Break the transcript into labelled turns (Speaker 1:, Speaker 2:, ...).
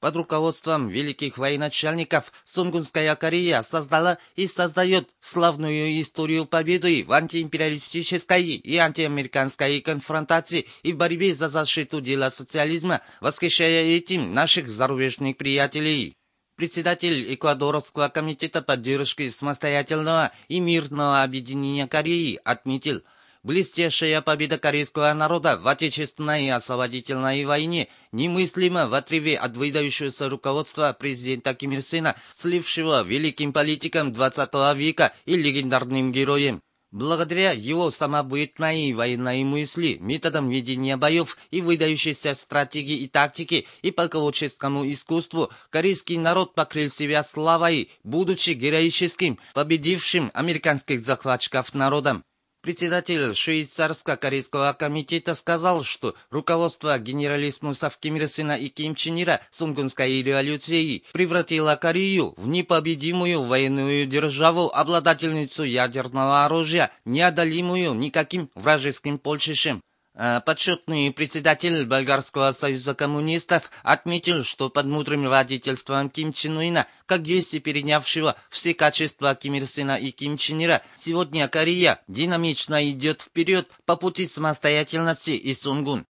Speaker 1: Под руководством великих военачальников Сунгунская Корея создала и создает славную историю победы в антиимпериалистической и антиамериканской конфронтации и в борьбе за защиту дела социализма, восхищая этим наших зарубежных приятелей. Председатель Эквадорского комитета поддержки самостоятельного и мирного объединения Кореи отметил: блестящая победа корейского народа в Отечественной освободительной войне немыслима в отрыве от выдающегося руководства президента Ким Ир Сена, слившего великим политиком 20 века и легендарным героем. Благодаря его самобытной военной мысли, методам ведения боев и выдающейся стратегии и тактике и полководческому искусству, корейский народ покрыл себя славой, будучи героическим, победившим американских захватчиков народом. Председатель швейцарско-корейского комитета сказал, что руководство генералиссимусов Ким Ир Сена и Ким Чен Ира Сунгунской революцией превратило Корею в непобедимую военную державу, обладательницу ядерного оружия, неодолимую никаким вражеским полчищем. Почетный председатель Болгарского союза коммунистов отметил, что под мудрым водительством Ким Чен Ына, как вести перенявшего все качества Ким Ир Сена и Ким Чен Ира, сегодня Корея динамично идет вперед по пути самостоятельности и Сунгун.